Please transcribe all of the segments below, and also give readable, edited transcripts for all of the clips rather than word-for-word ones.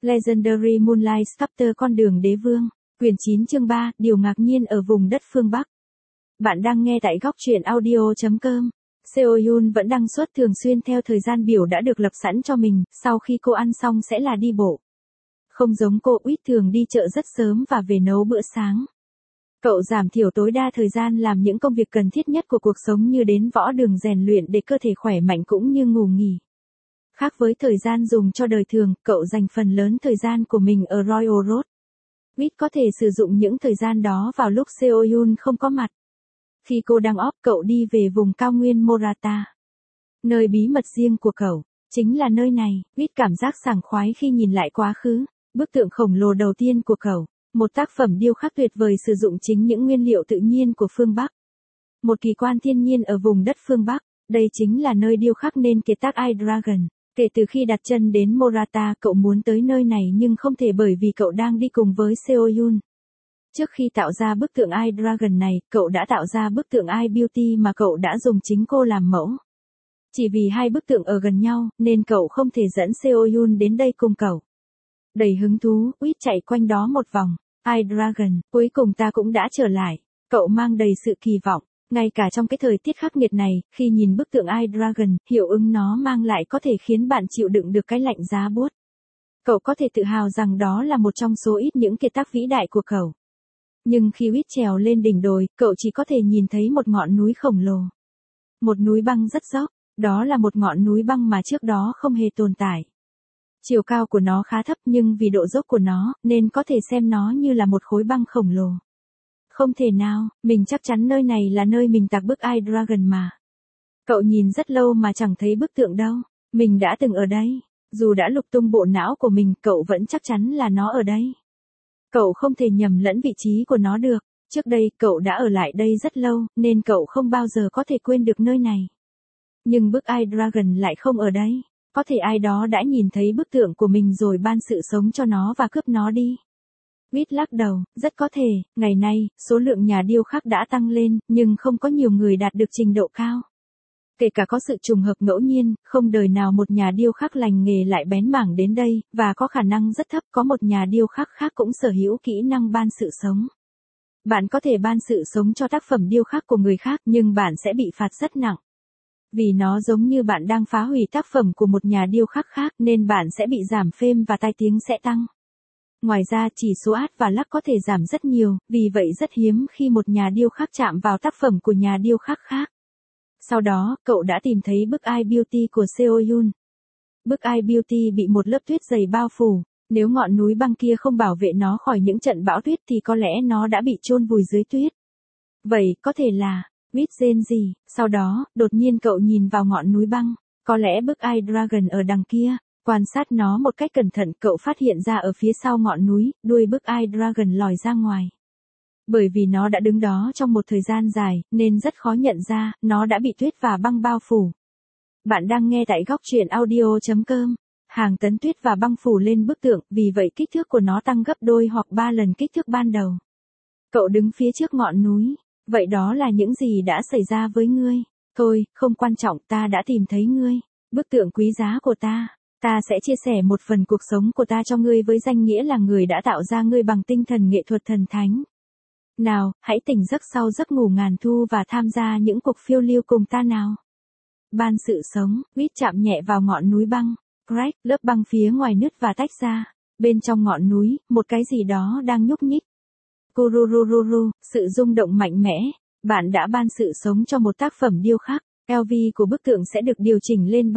Legendary Moonlight Sculptor con đường đế vương, quyển 9 chương 3, điều ngạc nhiên ở vùng đất phương Bắc. Bạn đang nghe tại góc truyện audio.com. Seo Yoon vẫn đăng xuất thường xuyên theo thời gian biểu đã được lập sẵn cho mình, sau khi cô ăn xong sẽ là đi bộ. Không giống cô, Uýt thường đi chợ rất sớm và về nấu bữa sáng. Cậu giảm thiểu tối đa thời gian làm những công việc cần thiết nhất của cuộc sống như đến võ đường rèn luyện để cơ thể khỏe mạnh cũng như ngủ nghỉ. Khác với thời gian dùng cho đời thường, cậu dành phần lớn thời gian của mình ở Royal Road. Uýt có thể sử dụng những thời gian đó vào lúc Seo Yoon không có mặt. Khi cô đang off, cậu đi về vùng cao nguyên Morata. Nơi bí mật riêng của cậu, chính là nơi này. Uýt cảm giác sảng khoái khi nhìn lại quá khứ. Bức tượng khổng lồ đầu tiên của cậu, một tác phẩm điêu khắc tuyệt vời sử dụng chính những nguyên liệu tự nhiên của phương Bắc. Một kỳ quan thiên nhiên ở vùng đất phương Bắc, đây chính là nơi điêu khắc nên kiệt tác iDragon. Kể từ khi đặt chân đến Morata, cậu muốn tới nơi này nhưng không thể bởi vì cậu đang đi cùng với Seo Yoon. Trước khi tạo ra bức tượng iDragon này, cậu đã tạo ra bức tượng iBeauty mà cậu đã dùng chính cô làm mẫu. Chỉ vì hai bức tượng ở gần nhau, nên cậu không thể dẫn Seo Yoon đến đây cùng cậu. Đầy hứng thú, Uýt chạy quanh đó một vòng. iDragon, cuối cùng ta cũng đã trở lại. Cậu mang đầy sự kỳ vọng. Ngay cả trong cái thời tiết khắc nghiệt này, khi nhìn bức tượng iDragon, hiệu ứng nó mang lại có thể khiến bạn chịu đựng được cái lạnh giá buốt. Cậu có thể tự hào rằng đó là một trong số ít những kiệt tác vĩ đại của cậu. Nhưng khi Uýt trèo lên đỉnh đồi, cậu chỉ có thể nhìn thấy một ngọn núi khổng lồ. Một núi băng rất dốc, đó là một ngọn núi băng mà trước đó không hề tồn tại. Chiều cao của nó khá thấp nhưng vì độ dốc của nó, nên có thể xem nó như là một khối băng khổng lồ. Không thể nào, mình chắc chắn nơi này là nơi mình tạc bức iDragon mà. Cậu nhìn rất lâu mà chẳng thấy bức tượng đâu. Mình đã từng ở đây. Dù đã lục tung bộ não của mình, cậu vẫn chắc chắn là nó ở đây. Cậu không thể nhầm lẫn vị trí của nó được. Trước đây, cậu đã ở lại đây rất lâu, nên cậu không bao giờ có thể quên được nơi này. Nhưng bức iDragon lại không ở đây. Có thể ai đó đã nhìn thấy bức tượng của mình rồi ban sự sống cho nó và cướp nó đi. Uýt lắc đầu, rất có thể, ngày nay, số lượng nhà điêu khắc đã tăng lên, nhưng không có nhiều người đạt được trình độ cao. Kể cả có sự trùng hợp ngẫu nhiên, không đời nào một nhà điêu khắc lành nghề lại bén mảng đến đây, và có khả năng rất thấp có một nhà điêu khắc khác cũng sở hữu kỹ năng ban sự sống. Bạn có thể ban sự sống cho tác phẩm điêu khắc của người khác nhưng bạn sẽ bị phạt rất nặng. Vì nó giống như bạn đang phá hủy tác phẩm của một nhà điêu khắc khác nên bạn sẽ bị giảm phêm và tai tiếng sẽ tăng. Ngoài ra chỉ số át và lắc có thể giảm rất nhiều, vì vậy rất hiếm khi một nhà điêu khắc chạm vào tác phẩm của nhà điêu khắc khác. Sau đó, cậu đã tìm thấy bức iBeauty của Seo Yoon. Bức iBeauty bị một lớp tuyết dày bao phủ, nếu ngọn núi băng kia không bảo vệ nó khỏi những trận bão tuyết thì có lẽ nó đã bị chôn vùi dưới tuyết. Vậy, có thể là, Uýt rên gì, sau đó, đột nhiên cậu nhìn vào ngọn núi băng, có lẽ bức iDragon ở đằng kia. Quan sát nó một cách cẩn thận, cậu phát hiện ra ở phía sau ngọn núi, đuôi bức iDragon lòi ra ngoài. Bởi vì nó đã đứng đó trong một thời gian dài, nên rất khó nhận ra, nó đã bị tuyết và băng bao phủ. Bạn đang nghe tại góc truyện audio.com. Hàng tấn tuyết và băng phủ lên bức tượng, vì vậy kích thước của nó tăng gấp đôi hoặc 3 lần kích thước ban đầu. Cậu đứng phía trước ngọn núi. Vậy đó là những gì đã xảy ra với ngươi? Thôi, không quan trọng, ta đã tìm thấy ngươi. Bức tượng quý giá của ta. Ta sẽ chia sẻ một phần cuộc sống của ta cho ngươi với danh nghĩa là người đã tạo ra ngươi bằng tinh thần nghệ thuật thần thánh. Nào, hãy tỉnh giấc sau giấc ngủ ngàn thu và tham gia những cuộc phiêu lưu cùng ta nào. Ban sự sống, Uýt chạm nhẹ vào ngọn núi băng. Crack, lớp băng phía ngoài nứt và tách ra. Bên trong ngọn núi, một cái gì đó đang nhúc nhích. Kururururu, sự rung động mạnh mẽ. Bạn đã ban sự sống cho một tác phẩm điêu khắc. LV của bức tượng sẽ được điều chỉnh lên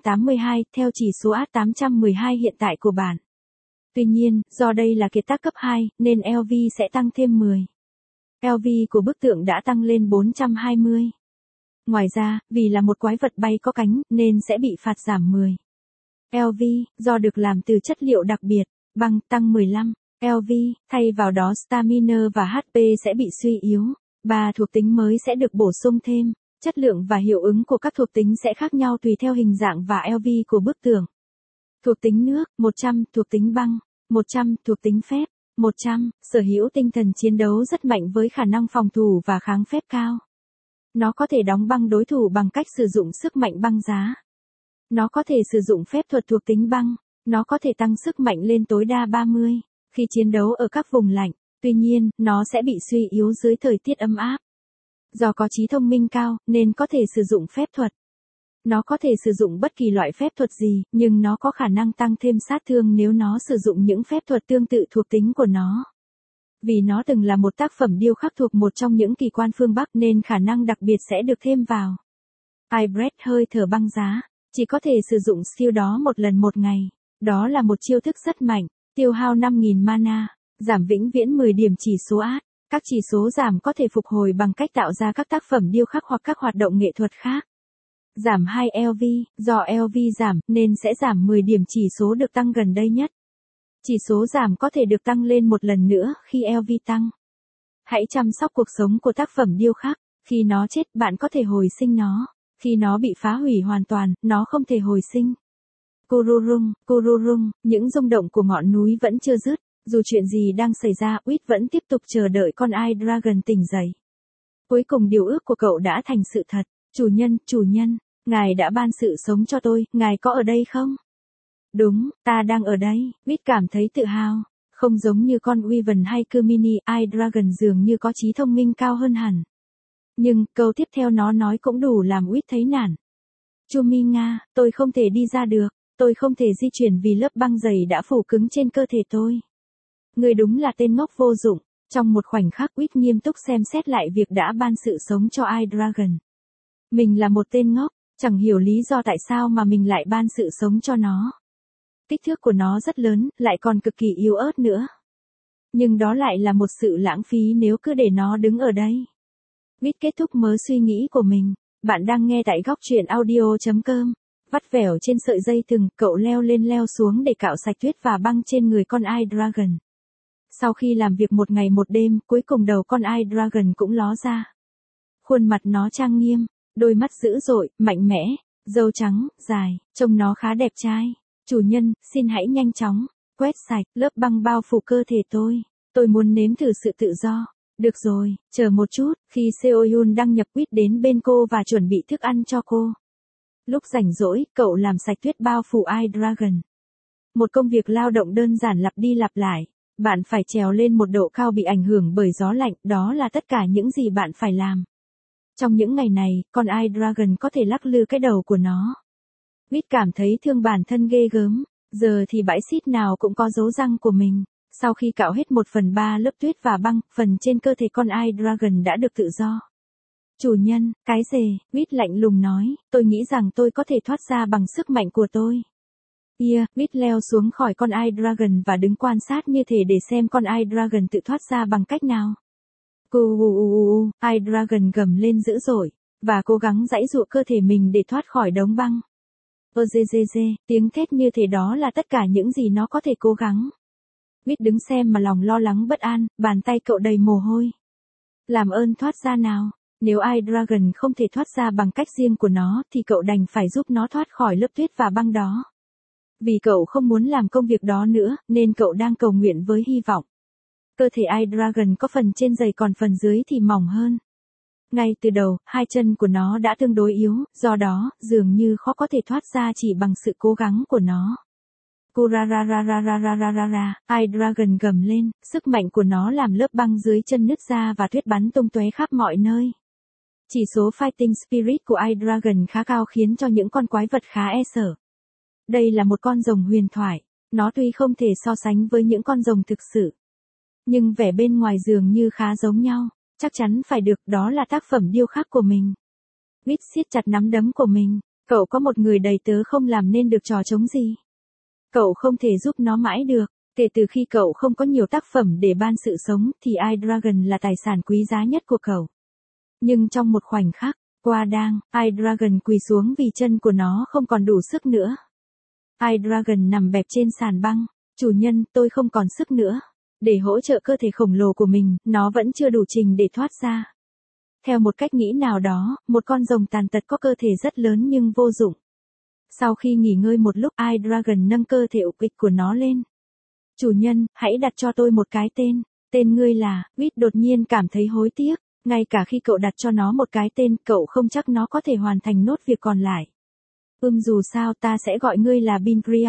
382 theo chỉ số át 812 hiện tại của bạn. Tuy nhiên, do đây là kiệt tác cấp 2, nên LV sẽ tăng thêm 10. LV của bức tượng đã tăng lên 420. Ngoài ra, vì là một quái vật bay có cánh, nên sẽ bị phạt giảm 10. LV, do được làm từ chất liệu đặc biệt, băng tăng 15. LV, thay vào đó stamina và HP sẽ bị suy yếu. 3 thuộc tính mới sẽ được bổ sung thêm. Chất lượng và hiệu ứng của các thuộc tính sẽ khác nhau tùy theo hình dạng và LV của bức tượng. Thuộc tính nước, 100, thuộc tính băng, 100, thuộc tính phép, 100, sở hữu tinh thần chiến đấu rất mạnh với khả năng phòng thủ và kháng phép cao. Nó có thể đóng băng đối thủ bằng cách sử dụng sức mạnh băng giá. Nó có thể sử dụng phép thuật thuộc tính băng. Nó có thể tăng sức mạnh lên tối đa 30 khi chiến đấu ở các vùng lạnh, tuy nhiên, nó sẽ bị suy yếu dưới thời tiết ấm áp. Do có trí thông minh cao, nên có thể sử dụng phép thuật. Nó có thể sử dụng bất kỳ loại phép thuật gì, nhưng nó có khả năng tăng thêm sát thương nếu nó sử dụng những phép thuật tương tự thuộc tính của nó. Vì nó từng là một tác phẩm điêu khắc thuộc một trong những kỳ quan phương Bắc nên khả năng đặc biệt sẽ được thêm vào. Ibret hơi thở băng giá, chỉ có thể sử dụng skill đó một lần một ngày. Đó là một chiêu thức rất mạnh, tiêu hao 5.000 mana, giảm vĩnh viễn 10 điểm chỉ số át. Các chỉ số giảm có thể phục hồi bằng cách tạo ra các tác phẩm điêu khắc hoặc các hoạt động nghệ thuật khác. Giảm 2 LV, do LV giảm nên sẽ giảm 10 điểm chỉ số được tăng gần đây nhất. Chỉ số giảm có thể được tăng lên một lần nữa khi LV tăng. Hãy chăm sóc cuộc sống của tác phẩm điêu khắc. Khi nó chết, bạn có thể hồi sinh nó. Khi nó bị phá hủy hoàn toàn, nó không thể hồi sinh. Kururung, những rung động của ngọn núi vẫn chưa dứt. Dù chuyện gì đang xảy ra, Wit vẫn tiếp tục chờ đợi con iDragon tỉnh dậy. Cuối cùng điều ước của cậu đã thành sự thật. Chủ nhân, ngài đã ban sự sống cho tôi, ngài có ở đây không? Đúng, ta đang ở đây, Wit cảm thấy tự hào. Không giống như con Wyvern hay Kermini, iDragon dường như có trí thông minh cao hơn hẳn. Nhưng, câu tiếp theo nó nói cũng đủ làm Wit thấy nản. Chuminga, tôi không thể đi ra được, tôi không thể di chuyển vì lớp băng dày đã phủ cứng trên cơ thể tôi. Người đúng là tên ngốc vô dụng. Trong một khoảnh khắc Wit nghiêm túc xem xét lại việc đã ban sự sống cho iDragon. Mình là một tên ngốc, chẳng hiểu lý do tại sao mà mình lại ban sự sống cho nó. Kích thước của nó rất lớn, lại còn cực kỳ yếu ớt nữa. Nhưng đó lại là một sự lãng phí nếu cứ để nó đứng ở đây. Wit kết thúc mớ suy nghĩ của mình. Bạn đang nghe tại góc truyện audio.com. Vắt vẻo trên sợi dây thừng, cậu leo lên leo xuống để cạo sạch tuyết và băng trên người con iDragon. Sau khi làm việc một ngày một đêm, cuối cùng đầu con iDragon cũng ló ra. Khuôn mặt nó trang nghiêm, đôi mắt dữ dội, mạnh mẽ, râu trắng, dài, trông nó khá đẹp trai. Chủ nhân, xin hãy nhanh chóng, quét sạch lớp băng bao phủ cơ thể tôi. Tôi muốn nếm thử sự tự do. Được rồi, chờ một chút, khi Seoyun đăng nhập Wit đến bên cô và chuẩn bị thức ăn cho cô. Lúc rảnh rỗi, cậu làm sạch tuyết bao phủ iDragon. Một công việc lao động đơn giản lặp đi lặp lại. Bạn phải trèo lên một độ cao bị ảnh hưởng bởi gió lạnh, đó là tất cả những gì bạn phải làm. Trong những ngày này, con iDragon có thể lắc lư cái đầu của nó. Wit cảm thấy thương bản thân ghê gớm, giờ thì bãi xít nào cũng có dấu răng của mình. Sau khi cạo hết 1/3 lớp tuyết và băng, phần trên cơ thể con iDragon đã được tự do. Chủ nhân, cái gì? Wit lạnh lùng nói, tôi nghĩ rằng tôi có thể thoát ra bằng sức mạnh của tôi. Wit leo xuống khỏi con iDragon và đứng quan sát như thể để xem con iDragon tự thoát ra bằng cách nào. iDragon gầm lên dữ dội, và cố gắng giãy giụa cơ thể mình để thoát khỏi đống băng. Tiếng thét như thể đó là tất cả những gì nó có thể cố gắng. Wit đứng xem mà lòng lo lắng bất an, bàn tay cậu đầy mồ hôi. Làm ơn thoát ra nào. Nếu iDragon không thể thoát ra bằng cách riêng của nó thì cậu đành phải giúp nó thoát khỏi lớp tuyết và băng đó. Vì cậu không muốn làm công việc đó nữa, nên cậu đang cầu nguyện với hy vọng. Cơ thể iDragon có phần trên dày còn phần dưới thì mỏng hơn. Ngay từ đầu, hai chân của nó đã tương đối yếu, do đó, dường như khó có thể thoát ra chỉ bằng sự cố gắng của nó. iDragon gầm lên, sức mạnh của nó làm lớp băng dưới chân nứt ra và tuyết bắn tung tóe khắp mọi nơi. Chỉ số Fighting Spirit của iDragon khá cao khiến cho những con quái vật khá e sợ. Đây là một con rồng huyền thoại, nó tuy không thể so sánh với những con rồng thực sự. Nhưng vẻ bên ngoài dường như khá giống nhau, chắc chắn phải được, đó là tác phẩm điêu khắc của mình. Wit siết chặt nắm đấm của mình, cậu có một người đầy tớ không làm nên được trò trống gì. Cậu không thể giúp nó mãi được, kể từ khi cậu không có nhiều tác phẩm để ban sự sống thì iDragon là tài sản quý giá nhất của cậu. Nhưng trong một khoảnh khắc, iDragon quỳ xuống vì chân của nó không còn đủ sức nữa. iDragon nằm bẹp trên sàn băng. Chủ nhân, tôi không còn sức nữa. Để hỗ trợ cơ thể khổng lồ của mình, nó vẫn chưa đủ trình để thoát ra. Theo một cách nghĩ nào đó, một con rồng tàn tật có cơ thể rất lớn nhưng vô dụng. Sau khi nghỉ ngơi một lúc, iDragon nâng cơ thể ục ịch của nó lên. Chủ nhân, hãy đặt cho tôi một cái tên. Tên ngươi là, Wit đột nhiên cảm thấy hối tiếc. Ngay cả khi cậu đặt cho nó một cái tên, cậu không chắc nó có thể hoàn thành nốt việc còn lại. Dù sao ta sẽ gọi ngươi là Bin Priong.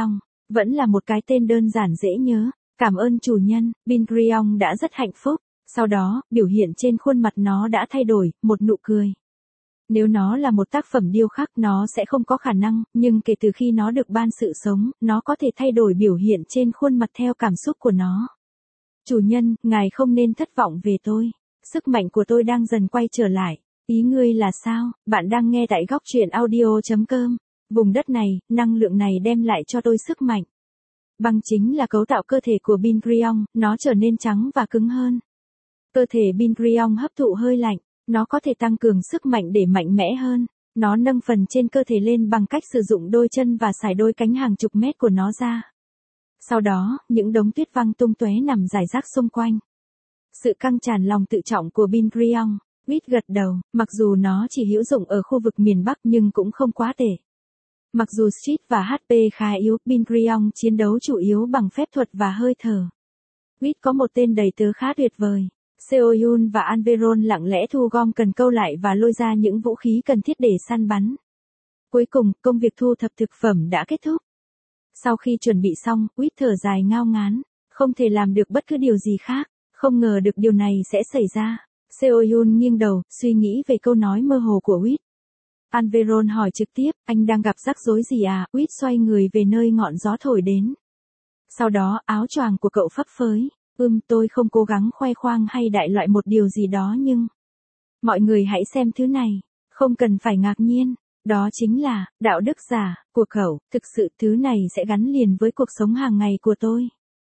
Vẫn là một cái tên đơn giản dễ nhớ. Cảm ơn chủ nhân, Bin Gryong đã rất hạnh phúc. Sau đó, biểu hiện trên khuôn mặt nó đã thay đổi, một nụ cười. Nếu nó là một tác phẩm điêu khắc nó sẽ không có khả năng, nhưng kể từ khi nó được ban sự sống, nó có thể thay đổi biểu hiện trên khuôn mặt theo cảm xúc của nó. Chủ nhân, ngài không nên thất vọng về tôi. Sức mạnh của tôi đang dần quay trở lại. Ý ngươi là sao? Bạn đang nghe tại góc truyện audio.com. Vùng đất này, năng lượng này đem lại cho tôi sức mạnh. Băng chính là cấu tạo cơ thể của Bin Gryong, nó trở nên trắng và cứng hơn. Cơ thể Bin Gryong hấp thụ hơi lạnh, nó có thể tăng cường sức mạnh để mạnh mẽ hơn. Nó nâng phần trên cơ thể lên bằng cách sử dụng đôi chân và xải đôi cánh hàng chục mét của nó ra. Sau đó, những đống tuyết văng tung tóe nằm rải rác xung quanh. Sự căng tràn lòng tự trọng của Bin Gryong. Whit gật đầu, mặc dù nó chỉ hữu dụng ở khu vực miền Bắc nhưng cũng không quá tệ. Mặc dù Street và HP khá yếu, Bin Gryong chiến đấu chủ yếu bằng phép thuật và hơi thở. Whit có một tên đầy tớ khá tuyệt vời. Seoyun và Anveron lặng lẽ thu gom cần câu lại và lôi ra những vũ khí cần thiết để săn bắn. Cuối cùng, công việc thu thập thực phẩm đã kết thúc. Sau khi chuẩn bị xong, Whit thở dài ngao ngán. Không thể làm được bất cứ điều gì khác, không ngờ được điều này sẽ xảy ra. Seoyun nghiêng đầu, suy nghĩ về câu nói mơ hồ của Whit. Anveron hỏi trực tiếp, anh đang gặp rắc rối gì à? Whit xoay người về nơi ngọn gió thổi đến. Sau đó, áo choàng của cậu phấp phới. Tôi không cố gắng khoe khoang hay đại loại một điều gì đó nhưng... Mọi người hãy xem thứ này, không cần phải ngạc nhiên. Đó chính là, đạo đức giả, của cậu. Thực sự thứ này sẽ gắn liền với cuộc sống hàng ngày của tôi.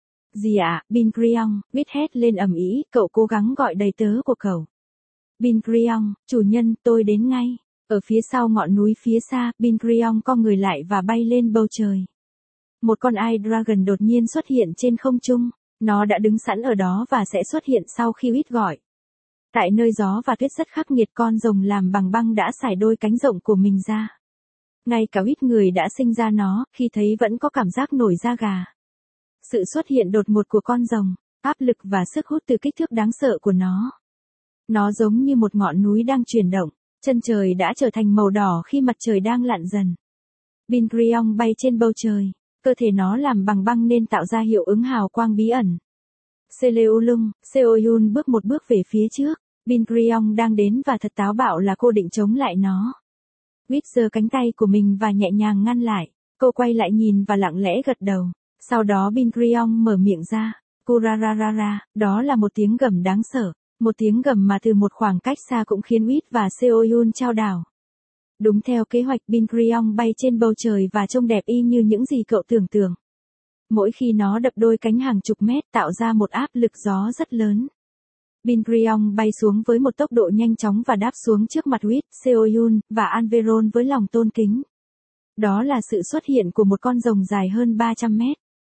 Gì ạ, Bin Gryong, Whit hét lên ầm ĩ, cậu cố gắng gọi đầy tớ của cậu. Bin Gryong, chủ nhân, tôi đến ngay. Ở phía sau ngọn núi phía xa, Bin Gryong co người lại và bay lên bầu trời. Một con Eye Dragon đột nhiên xuất hiện trên không trung. Nó đã đứng sẵn ở đó và sẽ xuất hiện sau khi Whit gọi. Tại nơi gió và tuyết rất khắc nghiệt, con rồng làm bằng băng đã xải đôi cánh rộng của mình ra. Ngay cả Whit người đã sinh ra nó, khi thấy vẫn có cảm giác nổi da gà. Sự xuất hiện đột ngột của con rồng, áp lực và sức hút từ kích thước đáng sợ của nó. Nó giống như một ngọn núi đang chuyển động, chân trời đã trở thành màu đỏ khi mặt trời đang lặn dần. Bin Gryong bay trên bầu trời, cơ thể nó làm bằng băng nên tạo ra hiệu ứng hào quang bí ẩn. Seleulung, Seoyun bước một bước về phía trước, Bin Gryong đang đến và thật táo bạo là cô định chống lại nó. Whit giơ cánh tay của mình và nhẹ nhàng ngăn lại, cô quay lại nhìn và lặng lẽ gật đầu. Sau đó Bin Gryong mở miệng ra, Kurararara, đó là một tiếng gầm đáng sợ, một tiếng gầm mà từ một khoảng cách xa cũng khiến Whit và Seoyun chao đảo. Đúng theo kế hoạch, Bin Gryong bay trên bầu trời và trông đẹp y như những gì cậu tưởng tượng. Mỗi khi nó đập đôi cánh hàng chục mét tạo ra một áp lực gió rất lớn. Bin Gryong bay xuống với một tốc độ nhanh chóng và đáp xuống trước mặt Whit, Seoyun và Anveron với lòng tôn kính. Đó là sự xuất hiện của một con rồng dài hơn 300 mét.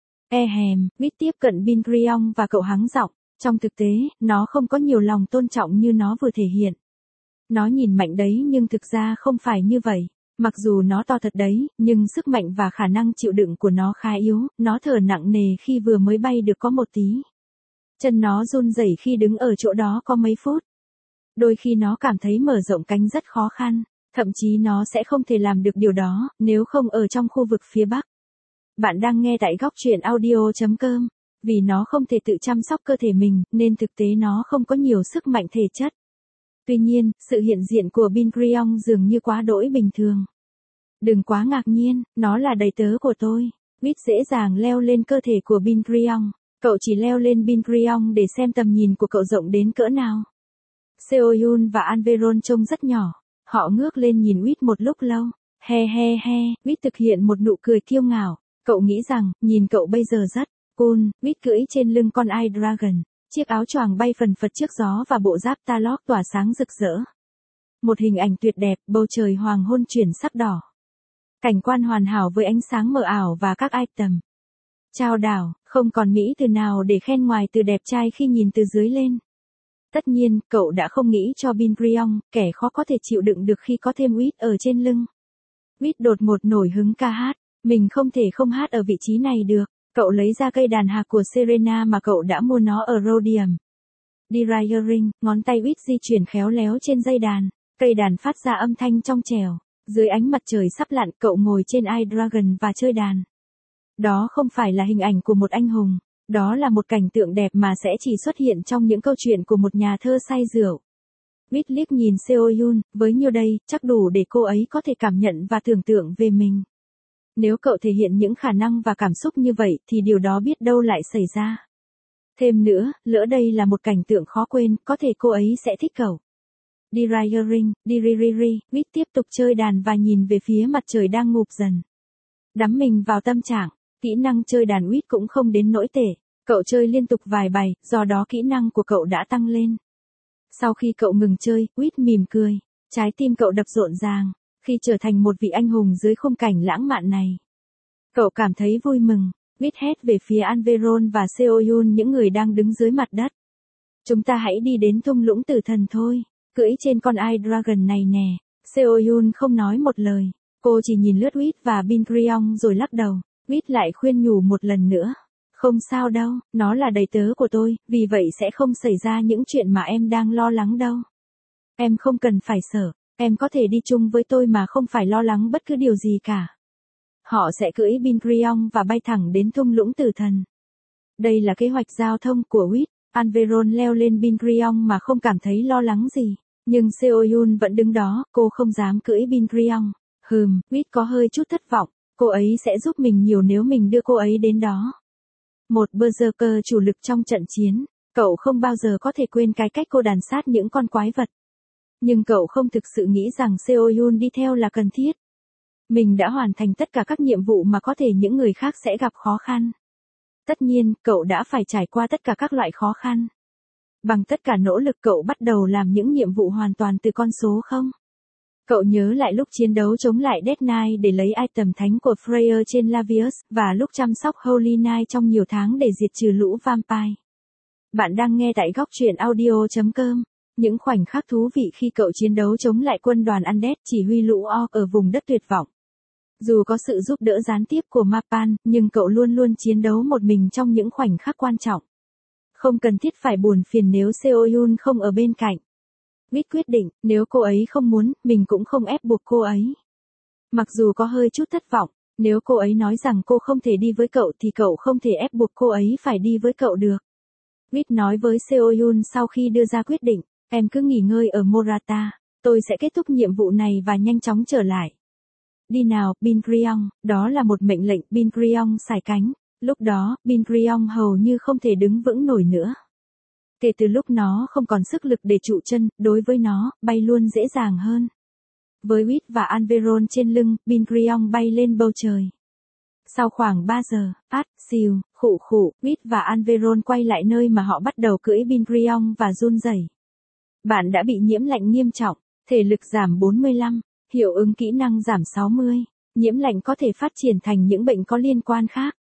Whit tiếp cận Bin Gryong và cậu hắng giọng. Trong thực tế, nó không có nhiều lòng tôn trọng như nó vừa thể hiện. Nó nhìn mạnh đấy nhưng thực ra không phải như vậy. Mặc dù nó to thật đấy, nhưng sức mạnh và khả năng chịu đựng của nó khá yếu, nó thở nặng nề khi vừa mới bay được có một tí. Chân nó run rẩy khi đứng ở chỗ đó có mấy phút. Đôi khi nó cảm thấy mở rộng cánh rất khó khăn, thậm chí nó sẽ không thể làm được điều đó, nếu không ở trong khu vực phía Bắc. Bạn đang nghe tại góc truyện audio.com. Vì nó không thể tự chăm sóc cơ thể mình, nên thực tế nó không có nhiều sức mạnh thể chất. Tuy nhiên, sự hiện diện của Bin Gryong dường như quá đỗi bình thường. Đừng quá ngạc nhiên, nó là đầy tớ của tôi. Whit dễ dàng leo lên cơ thể của Bin Gryong. Cậu chỉ leo lên Bin Gryong để xem tầm nhìn của cậu rộng đến cỡ nào. Seoyun và Anveron trông rất nhỏ. Họ ngước lên nhìn Whit một lúc lâu. Whit thực hiện một nụ cười kiêu ngạo. Cậu nghĩ rằng, nhìn cậu bây giờ rất cool. Whit cưỡi trên lưng con Eye Dragon. Chiếc áo choàng bay phần phật trước gió và bộ giáp Talok tỏa sáng rực rỡ. Một hình ảnh tuyệt đẹp, bầu trời hoàng hôn chuyển sắc đỏ. Cảnh quan hoàn hảo với ánh sáng mờ ảo và các item. Chao đảo, không còn nghĩ từ nào để khen ngoài từ đẹp trai khi nhìn từ dưới lên. Tất nhiên, cậu đã không nghĩ cho Bin Gryong, kẻ khó có thể chịu đựng được khi có thêm Whit ở trên lưng. Whit đột ngột nổi hứng ca hát. Mình không thể không hát ở vị trí này được. Cậu lấy ra cây đàn hạc của Serena mà cậu đã mua nó ở Rhodium. Dryering, ngón tay Whit di chuyển khéo léo trên dây đàn. Cây đàn phát ra âm thanh trong trẻo. Dưới ánh mặt trời sắp lặn, cậu ngồi trên Eye Dragon và chơi đàn. Đó không phải là hình ảnh của một anh hùng, đó là một cảnh tượng đẹp mà sẽ chỉ xuất hiện trong những câu chuyện của một nhà thơ say rượu. Wit liếc nhìn Seo Yun, với nhiêu đây, chắc đủ để cô ấy có thể cảm nhận và tưởng tượng về mình. Nếu cậu thể hiện những khả năng và cảm xúc như vậy thì điều đó biết đâu lại xảy ra. Thêm nữa, lỡ đây là một cảnh tượng khó quên, có thể cô ấy sẽ thích cậu. Diriring, diririri, Wit tiếp tục chơi đàn và nhìn về phía mặt trời đang ngụp dần. Đắm mình vào tâm trạng, kỹ năng chơi đàn Wit cũng không đến nỗi tệ. Cậu chơi liên tục vài bài, do đó kỹ năng của cậu đã tăng lên. Sau khi cậu ngừng chơi, Wit mỉm cười. Trái tim cậu đập rộn ràng, khi trở thành một vị anh hùng dưới khung cảnh lãng mạn này. Cậu cảm thấy vui mừng. Wit hét về phía Anveron và Seo Yun, những người đang đứng dưới mặt đất. Chúng ta hãy đi đến thung lũng tử thần thôi. Cưỡi trên con iDragon này nè. Seo Yun không nói một lời. Cô chỉ nhìn lướt Wit và Bin Kryong rồi lắc đầu. Wit lại khuyên nhủ một lần nữa. Không sao đâu, nó là đầy tớ của tôi, vì vậy sẽ không xảy ra những chuyện mà em đang lo lắng đâu. Em không cần phải sợ, em có thể đi chung với tôi mà không phải lo lắng bất cứ điều gì cả. Họ sẽ cưỡi Bin Kryong và bay thẳng đến thung lũng tử thần. Đây là kế hoạch giao thông của Wit. Anveron leo lên Bin Kryong mà không cảm thấy lo lắng gì. Nhưng Seo Yun vẫn đứng đó, cô không dám cưỡi Bin Kryong. Wit có hơi chút thất vọng. Cô ấy sẽ giúp mình nhiều nếu mình đưa cô ấy đến đó. Một berserker chủ lực trong trận chiến, cậu không bao giờ có thể quên cái cách cô đàn sát những con quái vật. Nhưng cậu không thực sự nghĩ rằng Seo Yun đi theo là cần thiết. Mình đã hoàn thành tất cả các nhiệm vụ mà có thể những người khác sẽ gặp khó khăn. Tất nhiên, cậu đã phải trải qua tất cả các loại khó khăn. Bằng tất cả nỗ lực cậu bắt đầu làm những nhiệm vụ hoàn toàn từ con số không? Cậu nhớ lại lúc chiến đấu chống lại Death Knight để lấy item thánh của Freya trên Lavius, và lúc chăm sóc Holy Knight trong nhiều tháng để diệt trừ lũ vampire. Bạn đang nghe tại góc truyện audio.com. Những khoảnh khắc thú vị khi cậu chiến đấu chống lại quân đoàn Undead chỉ huy lũ orc ở vùng đất tuyệt vọng. Dù có sự giúp đỡ gián tiếp của Mapan, nhưng cậu luôn luôn chiến đấu một mình trong những khoảnh khắc quan trọng. Không cần thiết phải buồn phiền nếu Seo Yun không ở bên cạnh. Wit quyết định, nếu cô ấy không muốn, mình cũng không ép buộc cô ấy. Mặc dù có hơi chút thất vọng, nếu cô ấy nói rằng cô không thể đi với cậu thì cậu không thể ép buộc cô ấy phải đi với cậu được. Wit nói với Seo Yun sau khi đưa ra quyết định, em cứ nghỉ ngơi ở Morata, tôi sẽ kết thúc nhiệm vụ này và nhanh chóng trở lại. Đi nào, Bin Kryong, đó là một mệnh lệnh. Bin Kryong sải cánh, lúc đó, Bin Kryong hầu như không thể đứng vững nổi nữa. Kể từ lúc nó không còn sức lực để trụ chân, đối với nó, bay luôn dễ dàng hơn. Với Wit và Anveron trên lưng, Bin Kryong bay lên bầu trời. Sau khoảng 3 giờ, xìu, Wit và Anveron quay lại nơi mà họ bắt đầu cưỡi Bin Kryong và run rẩy. Bạn đã bị nhiễm lạnh nghiêm trọng, thể lực giảm 45, hiệu ứng kỹ năng giảm 60. Nhiễm lạnh có thể phát triển thành những bệnh có liên quan khác.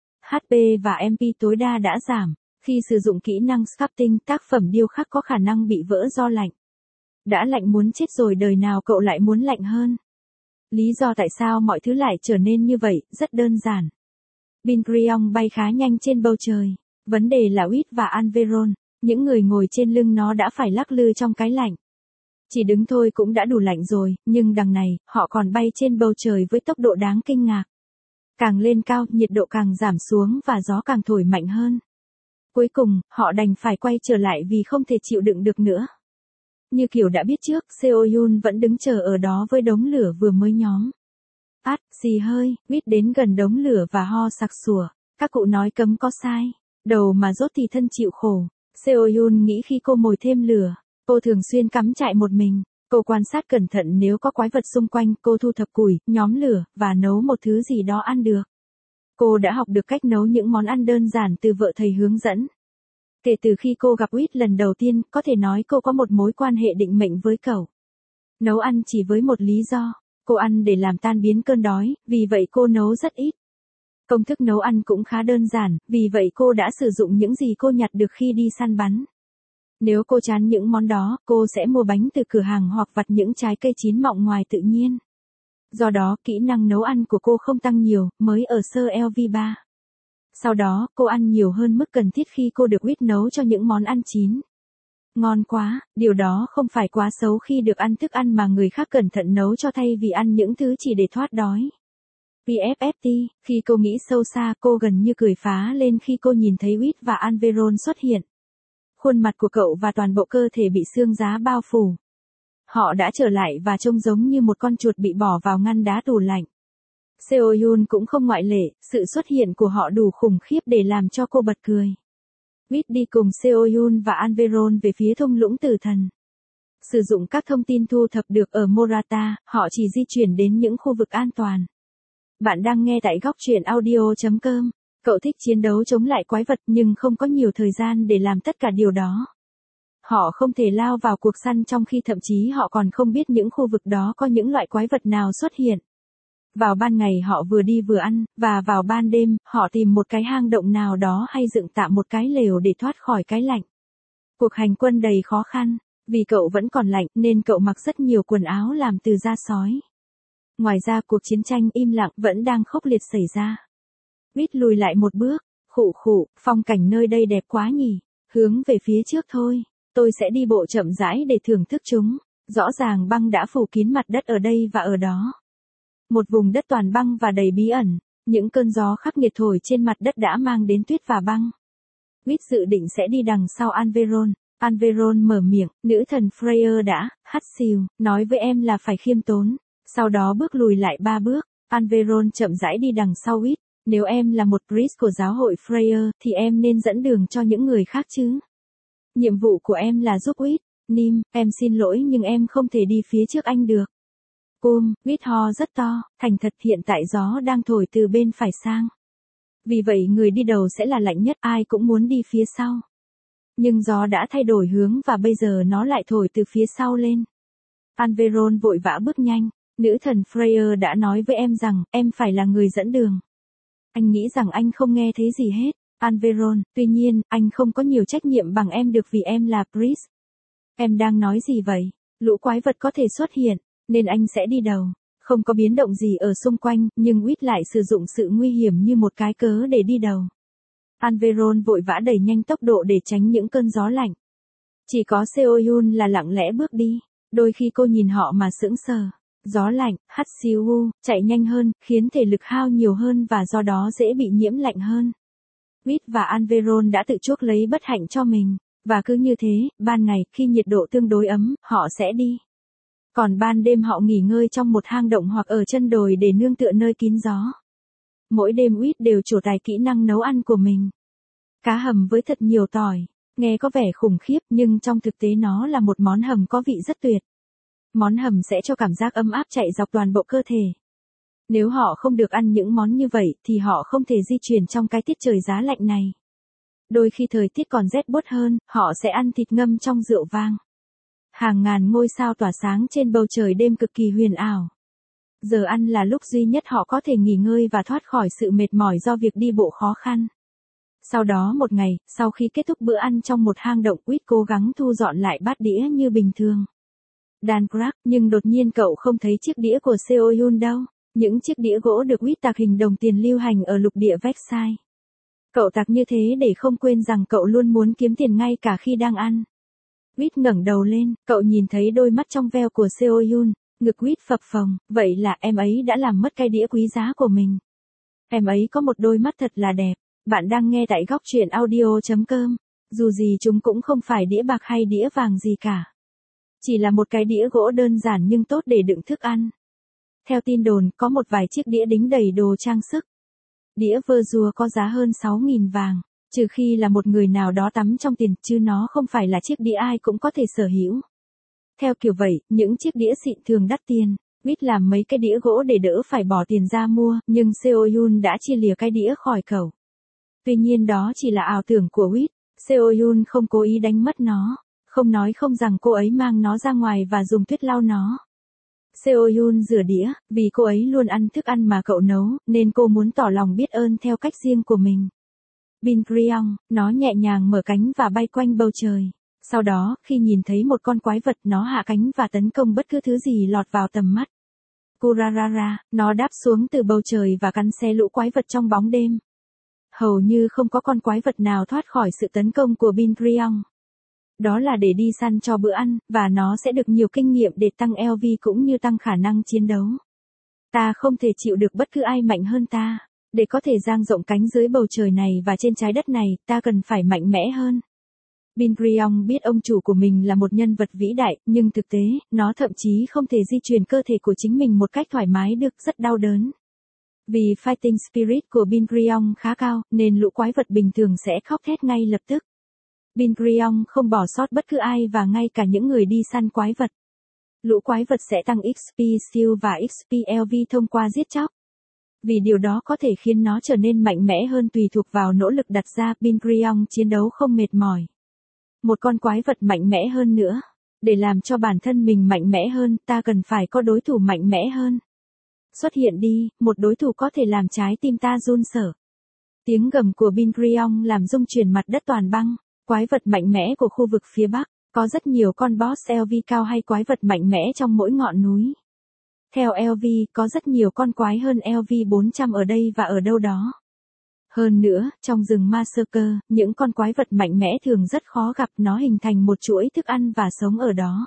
HP và MP tối đa đã giảm. Khi sử dụng kỹ năng sculpting, tác phẩm điêu khắc có khả năng bị vỡ do lạnh. Đã lạnh muốn chết rồi, đời nào cậu lại muốn lạnh hơn? Lý do tại sao mọi thứ lại trở nên như vậy, rất đơn giản. Bin Kryong bay khá nhanh trên bầu trời. Vấn đề là Wit và Anveron, những người ngồi trên lưng nó đã phải lắc lư trong cái lạnh. Chỉ đứng thôi cũng đã đủ lạnh rồi, nhưng đằng này, họ còn bay trên bầu trời với tốc độ đáng kinh ngạc. Càng lên cao, nhiệt độ càng giảm xuống và gió càng thổi mạnh hơn. Cuối cùng, họ đành phải quay trở lại vì không thể chịu đựng được nữa. Như kiểu đã biết trước, Seo Yun vẫn đứng chờ ở đó với đống lửa vừa mới nhóm. Xì hơi, Wit đến gần đống lửa và ho sặc sủa. Các cụ nói cấm có sai. Đầu mà rốt thì thân chịu khổ. Seo Yun nghĩ khi cô mồi thêm lửa, cô thường xuyên cắm trại một mình. Cô quan sát cẩn thận nếu có quái vật xung quanh, cô thu thập củi, nhóm lửa, và nấu một thứ gì đó ăn được. Cô đã học được cách nấu những món ăn đơn giản từ vợ thầy hướng dẫn. Kể từ khi cô gặp Wit lần đầu tiên, có thể nói cô có một mối quan hệ định mệnh với cậu. Nấu ăn chỉ với một lý do, cô ăn để làm tan biến cơn đói, vì vậy cô nấu rất ít. Công thức nấu ăn cũng khá đơn giản, vì vậy cô đã sử dụng những gì cô nhặt được khi đi săn bắn. Nếu cô chán những món đó, cô sẽ mua bánh từ cửa hàng hoặc vặt những trái cây chín mọng ngoài tự nhiên. Do đó, kỹ năng nấu ăn của cô không tăng nhiều, mới ở sơ LV3. Sau đó, cô ăn nhiều hơn mức cần thiết khi cô được Wit nấu cho những món ăn chín. Ngon quá, điều đó không phải quá xấu khi được ăn thức ăn mà người khác cẩn thận nấu cho thay vì ăn những thứ chỉ để thoát đói. PFFT, khi cô nghĩ sâu xa cô gần như cười phá lên khi cô nhìn thấy Whit và Alveron xuất hiện. Khuôn mặt của cậu và toàn bộ cơ thể bị xương giá bao phủ. Họ đã trở lại và trông giống như một con chuột bị bỏ vào ngăn đá tủ lạnh. Seo-yoon cũng không ngoại lệ, sự xuất hiện của họ đủ khủng khiếp để làm cho cô bật cười. Whit đi cùng Seo-yoon và Alveron về phía thung lũng tử thần. Sử dụng các thông tin thu thập được ở Morata, họ chỉ di chuyển đến những khu vực an toàn. Bạn đang nghe tại góc truyện audio.com. Cậu thích chiến đấu chống lại quái vật nhưng không có nhiều thời gian để làm tất cả điều đó. Họ không thể lao vào cuộc săn trong khi thậm chí họ còn không biết những khu vực đó có những loại quái vật nào xuất hiện. Vào ban ngày họ vừa đi vừa ăn, và vào ban đêm, họ tìm một cái hang động nào đó hay dựng tạm một cái lều để thoát khỏi cái lạnh. Cuộc hành quân đầy khó khăn, vì cậu vẫn còn lạnh nên cậu mặc rất nhiều quần áo làm từ da sói. Ngoài ra cuộc chiến tranh im lặng vẫn đang khốc liệt xảy ra. Whit lùi lại một bước, khụ khụ, phong cảnh nơi đây đẹp quá nhỉ, hướng về phía trước thôi, tôi sẽ đi bộ chậm rãi để thưởng thức chúng, rõ ràng băng đã phủ kín mặt đất ở đây và ở đó. Một vùng đất toàn băng và đầy bí ẩn, những cơn gió khắc nghiệt thổi trên mặt đất đã mang đến tuyết và băng. Whit dự định sẽ đi đằng sau Alveron. Alveron mở miệng, nữ thần Freyr đã, hắt xìu, nói với em là phải khiêm tốn. Sau đó bước lùi lại 3 bước, Alveron chậm rãi đi đằng sau Whit. Nếu em là một priest của giáo hội Freyr thì em nên dẫn đường cho những người khác chứ. Nhiệm vụ của em là giúp Whit. Nim, em xin lỗi nhưng em không thể đi phía trước anh được. Whit ho rất to, thành thật hiện tại gió đang thổi từ bên phải sang. Vì vậy người đi đầu sẽ là lạnh nhất, ai cũng muốn đi phía sau. Nhưng gió đã thay đổi hướng và bây giờ nó lại thổi từ phía sau lên. Alveron vội vã bước nhanh, nữ thần Freyr đã nói với em rằng em phải là người dẫn đường. Anh nghĩ rằng anh không nghe thấy gì hết, Alveron, tuy nhiên, anh không có nhiều trách nhiệm bằng em được vì em là priest. Em đang nói gì vậy? Lũ quái vật có thể xuất hiện, nên anh sẽ đi đầu. Không có biến động gì ở xung quanh, nhưng Whit lại sử dụng sự nguy hiểm như một cái cớ để đi đầu. Alveron vội vã đẩy nhanh tốc độ để tránh những cơn gió lạnh. Chỉ có Seo-yoon là lặng lẽ bước đi, đôi khi cô nhìn họ mà sững sờ. Gió lạnh, hắt siêu, chạy nhanh hơn, khiến thể lực hao nhiều hơn và do đó dễ bị nhiễm lạnh hơn. Whit và Alveron đã tự chuốc lấy bất hạnh cho mình, và cứ như thế, ban ngày, khi nhiệt độ tương đối ấm, họ sẽ đi. Còn ban đêm họ nghỉ ngơi trong một hang động hoặc ở chân đồi để nương tựa nơi kín gió. Mỗi đêm Whit đều trổ tài kỹ năng nấu ăn của mình. Cá hầm với thật nhiều tỏi, nghe có vẻ khủng khiếp nhưng trong thực tế nó là một món hầm có vị rất tuyệt. Món hầm sẽ cho cảm giác ấm áp chạy dọc toàn bộ cơ thể. Nếu họ không được ăn những món như vậy thì họ không thể di chuyển trong cái tiết trời giá lạnh này. Đôi khi thời tiết còn rét buốt hơn, họ sẽ ăn thịt ngâm trong rượu vang. Hàng ngàn ngôi sao tỏa sáng trên bầu trời đêm cực kỳ huyền ảo. Giờ ăn là lúc duy nhất họ có thể nghỉ ngơi và thoát khỏi sự mệt mỏi do việc đi bộ khó khăn. Sau đó một ngày, sau khi kết thúc bữa ăn trong một hang động, Whit cố gắng thu dọn lại bát đĩa như bình thường. Dan Crack, nhưng đột nhiên cậu không thấy chiếc đĩa của Seo-yoon đâu. Những chiếc đĩa gỗ được Whit tạc hình đồng tiền lưu hành ở lục địa Versailles. Cậu tạc như thế để không quên rằng cậu luôn muốn kiếm tiền ngay cả khi đang ăn. Whit ngẩng đầu lên, cậu nhìn thấy đôi mắt trong veo của Seo-yoon, ngực Whit phập phồng, vậy là em ấy đã làm mất cái đĩa quý giá của mình. Em ấy có một đôi mắt thật là đẹp. Bạn đang nghe tại góc truyện audio.com. Dù gì chúng cũng không phải đĩa bạc hay đĩa vàng gì cả. Chỉ là một cái đĩa gỗ đơn giản nhưng tốt để đựng thức ăn. Theo tin đồn, có một vài chiếc đĩa đính đầy đồ trang sức. Đĩa vơ rùa có giá hơn 6.000 vàng, trừ khi là một người nào đó tắm trong tiền, chứ nó không phải là chiếc đĩa ai cũng có thể sở hữu. Theo kiểu vậy, những chiếc đĩa xịn thường đắt tiền. Whit làm mấy cái đĩa gỗ để đỡ phải bỏ tiền ra mua, nhưng Seo-yoon đã chia lìa cái đĩa khỏi cậu. Tuy nhiên đó chỉ là ảo tưởng của Whit, Seo-yoon không cố ý đánh mất nó, không nói không rằng cô ấy mang nó ra ngoài và dùng tuyết lau nó. Seo-yoon rửa đĩa, vì cô ấy luôn ăn thức ăn mà cậu nấu, nên cô muốn tỏ lòng biết ơn theo cách riêng của mình. Bin Gryong, nó nhẹ nhàng mở cánh và bay quanh bầu trời. Sau đó, khi nhìn thấy một con quái vật, nó hạ cánh và tấn công bất cứ thứ gì lọt vào tầm mắt. Kurarara, nó đáp xuống từ bầu trời và cắn xé lũ quái vật trong bóng đêm. Hầu như không có con quái vật nào thoát khỏi sự tấn công của Bin Gryong. Đó là để đi săn cho bữa ăn, và nó sẽ được nhiều kinh nghiệm để tăng LV cũng như tăng khả năng chiến đấu. Ta không thể chịu được bất cứ ai mạnh hơn ta. Để có thể dang rộng cánh dưới bầu trời này và trên trái đất này, ta cần phải mạnh mẽ hơn. Bin Gurion biết ông chủ của mình là một nhân vật vĩ đại, nhưng thực tế, nó thậm chí không thể di chuyển cơ thể của chính mình một cách thoải mái được, rất đau đớn. Vì fighting spirit của Bin Gurion khá cao, nên lũ quái vật bình thường sẽ khóc thét ngay lập tức. Bin Gurion không bỏ sót bất cứ ai và ngay cả những người đi săn quái vật. Lũ quái vật sẽ tăng XP skill và XP LV thông qua giết chóc. Vì điều đó có thể khiến nó trở nên mạnh mẽ hơn tùy thuộc vào nỗ lực đặt ra. Bin Gurion chiến đấu không mệt mỏi. Một con quái vật mạnh mẽ hơn nữa. Để làm cho bản thân mình mạnh mẽ hơn, ta cần phải có đối thủ mạnh mẽ hơn. Xuất hiện đi, một đối thủ có thể làm trái tim ta run sở. Tiếng gầm của Bin Gurion làm rung chuyển mặt đất toàn băng. Quái vật mạnh mẽ của khu vực phía Bắc. Có rất nhiều con boss LV cao hay quái vật mạnh mẽ trong mỗi ngọn núi. Theo LV, có rất nhiều con quái hơn LV 400 ở đây và ở đâu đó. Hơn nữa, trong rừng Massacre, những con quái vật mạnh mẽ thường rất khó gặp, nó hình thành một chuỗi thức ăn và sống ở đó.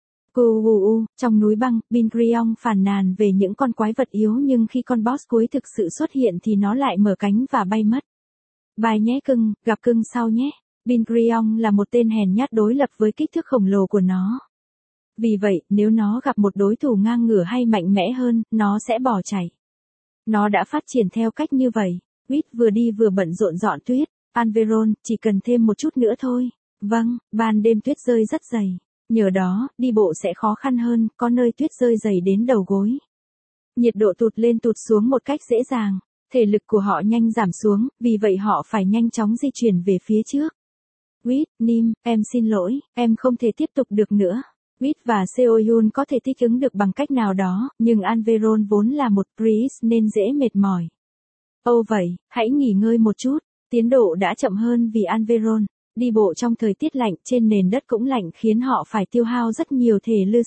Trong núi băng, Bin Gurion phàn nàn về những con quái vật yếu nhưng khi con boss cuối thực sự xuất hiện thì nó lại mở cánh và bay mất. Bye nhé cưng, gặp cưng sau nhé. Bin Gurion là một tên hèn nhát đối lập với kích thước khổng lồ của nó. Vì vậy, nếu nó gặp một đối thủ ngang ngửa hay mạnh mẽ hơn, nó sẽ bỏ chạy. Nó đã phát triển theo cách như vậy. Reed vừa đi vừa bận rộn dọn tuyết. Alveron, chỉ cần thêm một chút nữa thôi. Vâng, ban đêm tuyết rơi rất dày. Nhờ đó, đi bộ sẽ khó khăn hơn, có nơi tuyết rơi dày đến đầu gối. Nhiệt độ tụt lên tụt xuống một cách dễ dàng. Thể lực của họ nhanh giảm xuống, vì vậy họ phải nhanh chóng di chuyển về phía trước. Reed, Nim, em xin lỗi, em không thể tiếp tục được nữa. Reed và Seoyun có thể thích ứng được bằng cách nào đó, nhưng Alveron vốn là một priest nên dễ mệt mỏi. Âu vậy, hãy nghỉ ngơi một chút. Tiến độ đã chậm hơn vì Alveron đi bộ trong thời tiết lạnh trên nền đất cũng lạnh khiến họ phải tiêu hao rất nhiều thể lực.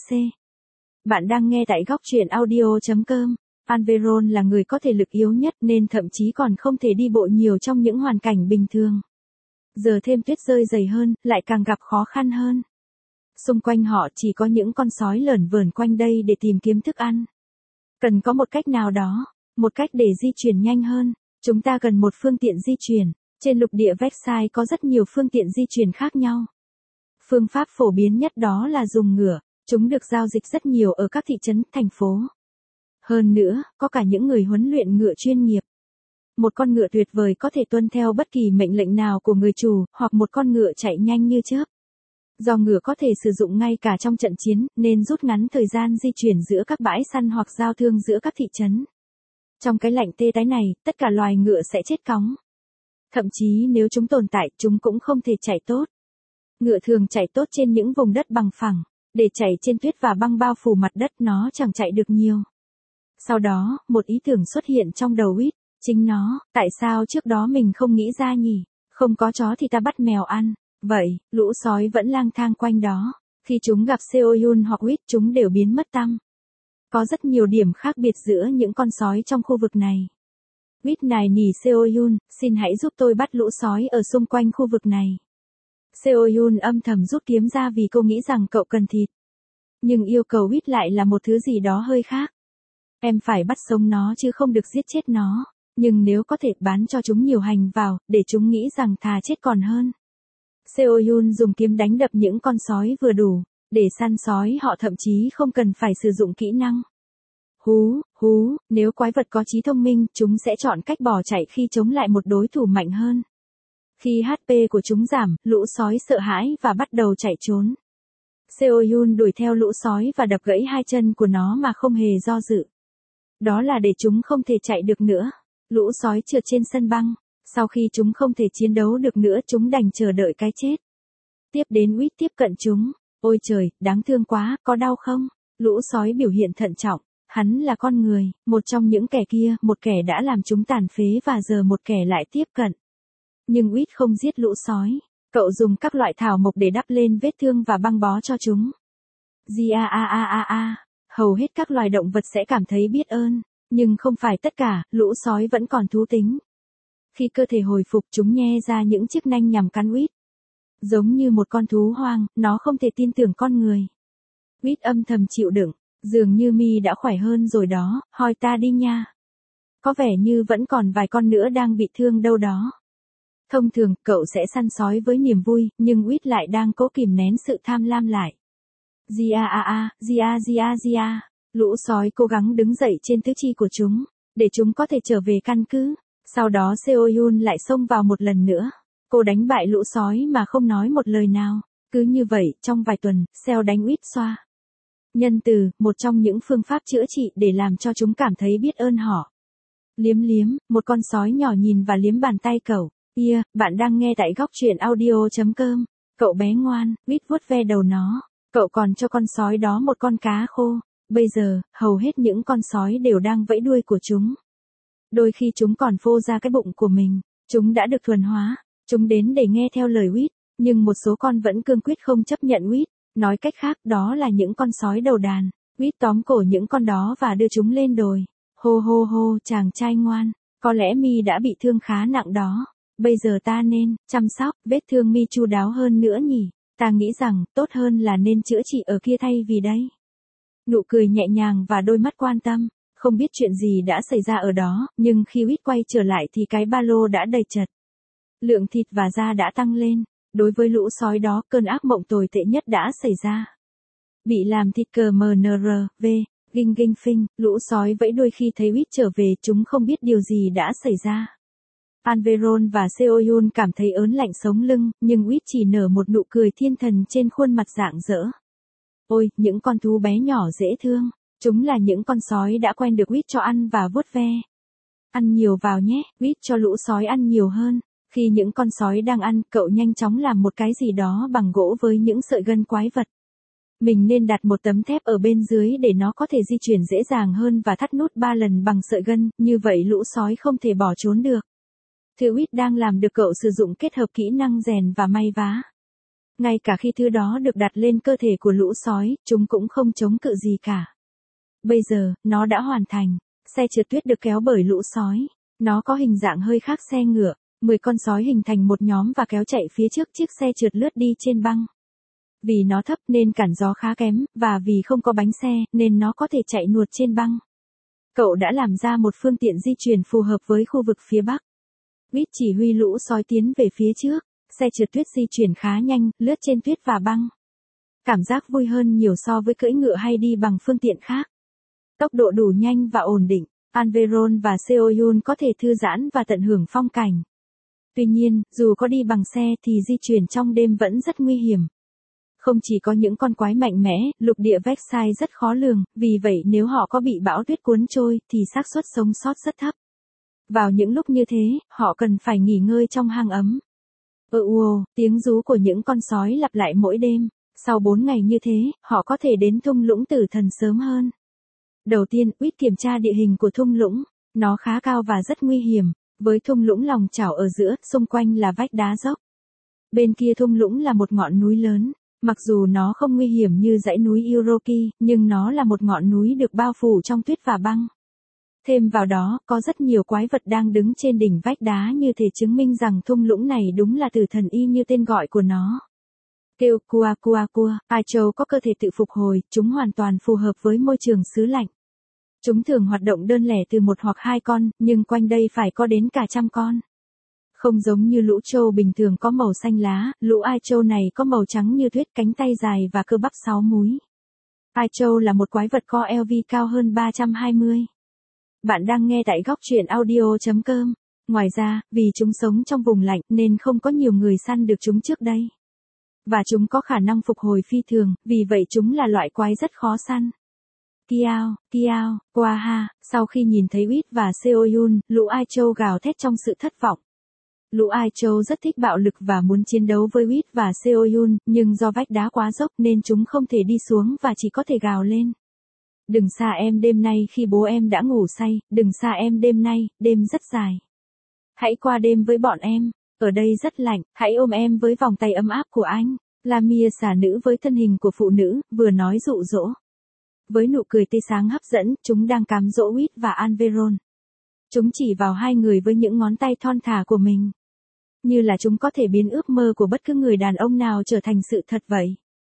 Bạn đang nghe tại góc truyện audio.com. Alveron là người có thể lực yếu nhất nên thậm chí còn không thể đi bộ nhiều trong những hoàn cảnh bình thường. Giờ thêm tuyết rơi dày hơn, lại càng gặp khó khăn hơn. Xung quanh họ chỉ có những con sói lởn vởn quanh đây để tìm kiếm thức ăn. Cần có một cách nào đó, một cách để di chuyển nhanh hơn. Chúng ta cần một phương tiện di chuyển. Trên lục địa Vexai có rất nhiều phương tiện di chuyển khác nhau. Phương pháp phổ biến nhất đó là dùng ngựa. Chúng được giao dịch rất nhiều ở các thị trấn, thành phố. Hơn nữa, có cả những người huấn luyện ngựa chuyên nghiệp. Một con ngựa tuyệt vời có thể tuân theo bất kỳ mệnh lệnh nào của người chủ, hoặc một con ngựa chạy nhanh như chớp. Do ngựa có thể sử dụng ngay cả trong trận chiến, nên rút ngắn thời gian di chuyển giữa các bãi săn hoặc giao thương giữa các thị trấn. Trong cái lạnh tê tái này, tất cả loài ngựa sẽ chết cóng. Thậm chí nếu chúng tồn tại, chúng cũng không thể chạy tốt. Ngựa thường chạy tốt trên những vùng đất bằng phẳng. Để chạy trên tuyết và băng bao phủ mặt đất nó chẳng chạy được nhiều. Sau đó, một ý tưởng xuất hiện trong đầu Reed. Chính nó, tại sao trước đó mình không nghĩ ra nhỉ? Không có chó thì ta bắt mèo ăn. Vậy, lũ sói vẫn lang thang quanh đó. Khi chúng gặp Seoyun hoặc Reed chúng đều biến mất tăm. Có rất nhiều điểm khác biệt giữa những con sói trong khu vực này. Reed nài nỉ Seoyun, xin hãy giúp tôi bắt lũ sói ở xung quanh khu vực này. Seoyun âm thầm rút kiếm ra vì cô nghĩ rằng cậu cần thịt. Nhưng yêu cầu Reed lại là một thứ gì đó hơi khác. Em phải bắt sống nó chứ không được giết chết nó. Nhưng nếu có thể bán cho chúng nhiều hành vào, để chúng nghĩ rằng thà chết còn hơn. Seoyun dùng kiếm đánh đập những con sói vừa đủ. Để săn sói họ thậm chí không cần phải sử dụng kỹ năng. Nếu quái vật có trí thông minh, chúng sẽ chọn cách bỏ chạy khi chống lại một đối thủ mạnh hơn. Khi HP của chúng giảm, lũ sói sợ hãi và bắt đầu chạy trốn. Seoyun đuổi theo lũ sói và đập gãy hai chân của nó mà không hề do dự. Đó là để chúng không thể chạy được nữa. Lũ sói trượt trên sân băng. Sau khi chúng không thể chiến đấu được nữa chúng đành chờ đợi cái chết. Tiếp đến Reed tiếp cận chúng. Ôi trời, đáng thương quá, có đau không? Lũ sói biểu hiện thận trọng. Hắn là con người, một trong những kẻ kia, một kẻ đã làm chúng tàn phế và giờ một kẻ lại tiếp cận. Nhưng Reed không giết lũ sói. Cậu dùng các loại thảo mộc để đắp lên vết thương và băng bó cho chúng. Hầu hết các loài động vật sẽ cảm thấy biết ơn. Nhưng không phải tất cả, lũ sói vẫn còn thú tính. Khi cơ thể hồi phục chúng nhe ra những chiếc nanh nhằm cắn Reed. Giống như một con thú hoang, nó không thể tin tưởng con người. Reed âm thầm chịu đựng. Dường như mi đã khỏe hơn rồi đó, hỏi ta đi nha. Có vẻ như vẫn còn vài con nữa đang bị thương đâu đó. Thông thường, cậu sẽ săn sói với niềm vui, nhưng Wit lại đang cố kìm nén sự tham lam lại. Gia. Lũ sói cố gắng đứng dậy trên tứ chi của chúng, để chúng có thể trở về căn cứ. Sau đó Seohyun lại xông vào một lần nữa. Cô đánh bại lũ sói mà không nói một lời nào. Cứ như vậy, trong vài tuần, Seo đánh Wit xoa. Nhân từ, một trong những phương pháp chữa trị để làm cho chúng cảm thấy biết ơn họ. Liếm, một con sói nhỏ nhìn và liếm bàn tay cậu. Bạn đang nghe tại góc truyện audio.com. Cậu bé ngoan, Wit vuốt ve đầu nó. Cậu còn cho con sói đó một con cá khô. Bây giờ, hầu hết những con sói đều đang vẫy đuôi của chúng. Đôi khi chúng còn phô ra cái bụng của mình. Chúng đã được thuần hóa. Chúng đến để nghe theo lời Wit, nhưng một số con vẫn cương quyết không chấp nhận Wit. Nói cách khác, đó là những con sói đầu đàn. Wit tóm cổ những con đó và đưa chúng lên đồi. Hô, chàng trai ngoan. Có lẽ mi đã bị thương khá nặng đó. Bây giờ ta nên chăm sóc vết thương mi chu đáo hơn nữa nhỉ. Ta nghĩ rằng tốt hơn là nên chữa trị ở kia thay vì đây. Nụ cười nhẹ nhàng và đôi mắt quan tâm. Không biết chuyện gì đã xảy ra ở đó, nhưng khi Wit quay trở lại thì cái ba lô đã đầy chật. Lượng thịt và da đã tăng lên. Đối với lũ sói đó, cơn ác mộng tồi tệ nhất đã xảy ra. Bị làm thịt cờ MNRV, Ging phinh, lũ sói vẫy đuôi khi thấy Wit trở về, chúng không biết điều gì đã xảy ra. Anveron và Seohyun cảm thấy ớn lạnh sống lưng, nhưng Wit chỉ nở một nụ cười thiên thần trên khuôn mặt rạng rỡ. Ôi, những con thú bé nhỏ dễ thương, chúng là những con sói đã quen được Wit cho ăn và vuốt ve. Ăn nhiều vào nhé, Wit cho lũ sói ăn nhiều hơn. Khi những con sói đang ăn, cậu nhanh chóng làm một cái gì đó bằng gỗ với những sợi gân quái vật. Mình nên đặt một tấm thép ở bên dưới để nó có thể di chuyển dễ dàng hơn và thắt nút 3 lần bằng sợi gân, như vậy lũ sói không thể bỏ trốn được. Thứ Wit đang làm được cậu sử dụng kết hợp kỹ năng rèn và may vá. Ngay cả khi thứ đó được đặt lên cơ thể của lũ sói, chúng cũng không chống cự gì cả. Bây giờ, nó đã hoàn thành. Xe trượt tuyết được kéo bởi lũ sói. Nó có hình dạng hơi khác xe ngựa. 10 con sói hình thành một nhóm và kéo chạy phía trước chiếc xe trượt lướt đi trên băng. Vì nó thấp nên cản gió khá kém, và vì không có bánh xe nên nó có thể chạy nuột trên băng. Cậu đã làm ra một phương tiện di chuyển phù hợp với khu vực phía Bắc. Wit chỉ huy lũ sói tiến về phía trước, xe trượt tuyết di chuyển khá nhanh, lướt trên tuyết và băng. Cảm giác vui hơn nhiều so với cưỡi ngựa hay đi bằng phương tiện khác. Tốc độ đủ nhanh và ổn định, Anveron và Seohyun có thể thư giãn và tận hưởng phong cảnh. Tuy nhiên, dù có đi bằng xe thì di chuyển trong đêm vẫn rất nguy hiểm. Không chỉ có những con quái mạnh mẽ, lục địa Versailles rất khó lường, vì vậy nếu họ có bị bão tuyết cuốn trôi thì xác suất sống sót rất thấp. Vào những lúc như thế, họ cần phải nghỉ ngơi trong hang ấm. Tiếng rú của những con sói lặp lại mỗi đêm. Sau 4 ngày như thế, họ có thể đến thung lũng Tử Thần sớm hơn. Đầu tiên, Wit kiểm tra địa hình của thung lũng. Nó khá cao và rất nguy hiểm, với thung lũng lòng chảo ở giữa, xung quanh là vách đá dốc. Bên kia thung lũng là một ngọn núi lớn. Mặc dù nó không nguy hiểm như dãy núi Uroki, nhưng nó là một ngọn núi được bao phủ trong tuyết và băng. Thêm vào đó, có rất nhiều quái vật đang đứng trên đỉnh vách đá như thể chứng minh rằng thung lũng này đúng là Tử Thần y như tên gọi của nó. Kêu cua. Ai Châu có cơ thể tự phục hồi, chúng hoàn toàn phù hợp với môi trường xứ lạnh. Chúng thường hoạt động đơn lẻ từ 1 hoặc 2 con, nhưng quanh đây phải có đến cả trăm con. Không giống như lũ trâu bình thường có màu xanh lá, lũ Ai Châu này có màu trắng như tuyết, cánh tay dài và cơ bắp 6 múi. Ai Châu là một quái vật có LV cao hơn 320. Bạn đang nghe tại góc truyện audio.com. Ngoài ra, vì chúng sống trong vùng lạnh nên không có nhiều người săn được chúng trước đây. Và chúng có khả năng phục hồi phi thường, vì vậy chúng là loại quái rất khó săn. Kiao, Quaha, sau khi nhìn thấy Wit và Seohyun, lũ Ai Châu gào thét trong sự thất vọng. Lũ Ai Châu rất thích bạo lực và muốn chiến đấu với Wit và Seohyun, nhưng do vách đá quá dốc nên chúng không thể đi xuống và chỉ có thể gào lên. Đừng xa em đêm nay khi bố em đã ngủ say, đừng xa em đêm nay, đêm rất dài. Hãy qua đêm với bọn em, ở đây rất lạnh, hãy ôm em với vòng tay ấm áp của anh. Lamia xà nữ với thân hình của phụ nữ, vừa nói dụ dỗ. Với nụ cười tươi sáng hấp dẫn, chúng đang cám dỗ Wit và Anveron. Chúng chỉ vào hai người với những ngón tay thon thả của mình. Như là chúng có thể biến ước mơ của bất cứ người đàn ông nào trở thành sự thật vậy.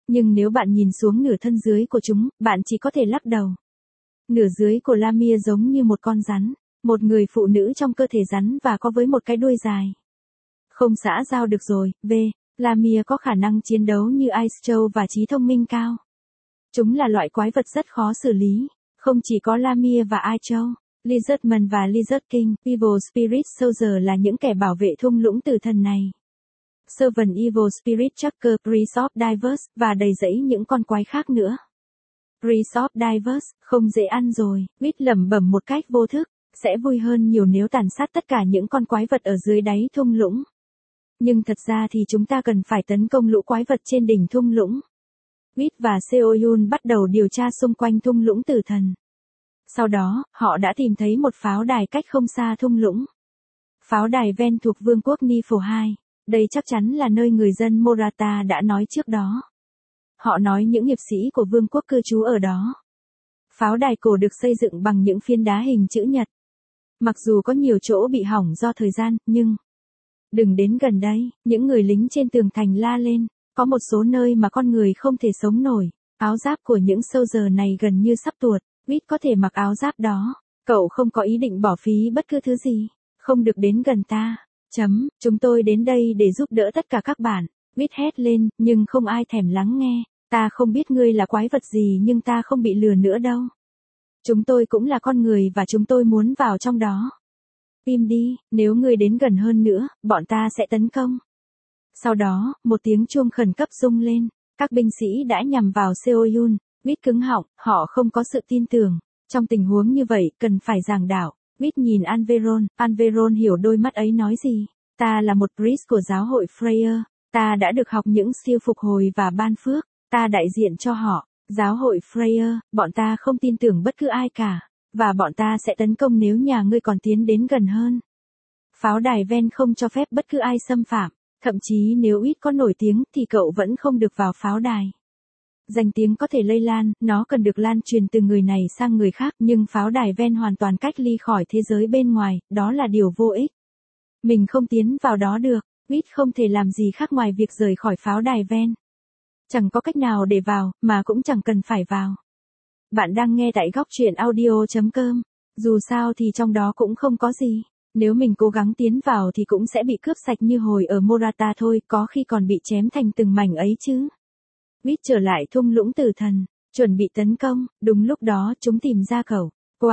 Nhưng nếu bạn nhìn xuống nửa thân dưới của chúng, bạn chỉ có thể lắc đầu. Nửa dưới của Lamia giống như một con rắn, một người phụ nữ trong cơ thể rắn và có với một cái đuôi dài. Không xã giao được rồi, Lamia có khả năng chiến đấu như Ice Châu và trí thông minh cao. Chúng là loại quái vật rất khó xử lý, không chỉ có Lamia và Ice Châu. Lizardman và Lizard King, Evil Spirit Soldier là những kẻ bảo vệ thung lũng tử thần này. Servant Evil Spirit Tracker, Priest of Divers, và đầy dẫy những con quái khác nữa. Priest of Divers, không dễ ăn rồi, Wit lẩm bẩm một cách vô thức, sẽ vui hơn nhiều nếu tàn sát tất cả những con quái vật ở dưới đáy thung lũng. Nhưng thật ra thì chúng ta cần phải tấn công lũ quái vật trên đỉnh thung lũng. Wit và Seoyun bắt đầu điều tra xung quanh thung lũng tử thần. Sau đó, họ đã tìm thấy một pháo đài cách không xa thung lũng. Pháo đài ven thuộc vương quốc Nifo 2. Đây chắc chắn là nơi người dân Morata đã nói trước đó. Họ nói những hiệp sĩ của vương quốc cư trú ở đó. Pháo đài cổ được xây dựng bằng những phiến đá hình chữ nhật. Mặc dù có nhiều chỗ bị hỏng do thời gian, nhưng... Đừng đến gần đây, những người lính trên tường thành la lên. Có một số nơi mà con người không thể sống nổi. Áo giáp của những soldier này gần như sắp tuột. Wit có thể mặc áo giáp đó. Cậu không có ý định bỏ phí bất cứ thứ gì. Không được đến gần ta. Chúng tôi đến đây để giúp đỡ tất cả các bạn. Wit hét lên, nhưng không ai thèm lắng nghe. Ta không biết ngươi là quái vật gì nhưng ta không bị lừa nữa đâu. Chúng tôi cũng là con người và chúng tôi muốn vào trong đó. Im đi, nếu ngươi đến gần hơn nữa, bọn ta sẽ tấn công. Sau đó, một tiếng chuông khẩn cấp rung lên. Các binh sĩ đã nhằm vào Seoyun. Wit cứng họng, họ không có sự tin tưởng. Trong tình huống như vậy, cần phải giảng đạo. Wit nhìn Anveron hiểu đôi mắt ấy nói gì. Ta là một priest của giáo hội Freya. Ta đã được học những siêu phục hồi và ban phước. Ta đại diện cho họ. Giáo hội Freya, bọn ta không tin tưởng bất cứ ai cả. Và bọn ta sẽ tấn công nếu nhà ngươi còn tiến đến gần hơn. Pháo đài ven không cho phép bất cứ ai xâm phạm. Thậm chí nếu Wit có nổi tiếng thì cậu vẫn không được vào pháo đài. Danh tiếng có thể lây lan, nó cần được lan truyền từ người này sang người khác, nhưng pháo đài ven hoàn toàn cách ly khỏi thế giới bên ngoài, đó là điều vô ích. Mình không tiến vào đó được, Wit không thể làm gì khác ngoài việc rời khỏi pháo đài ven. Chẳng có cách nào để vào, mà cũng chẳng cần phải vào. Bạn đang nghe tại góc truyện audio.com. Dù sao thì trong đó cũng không có gì. Nếu mình cố gắng tiến vào thì cũng sẽ bị cướp sạch như hồi ở Morata thôi, có khi còn bị chém thành từng mảnh ấy chứ. Wit trở lại thung lũng tử thần, chuẩn bị tấn công, đúng lúc đó chúng tìm ra cậu. Qua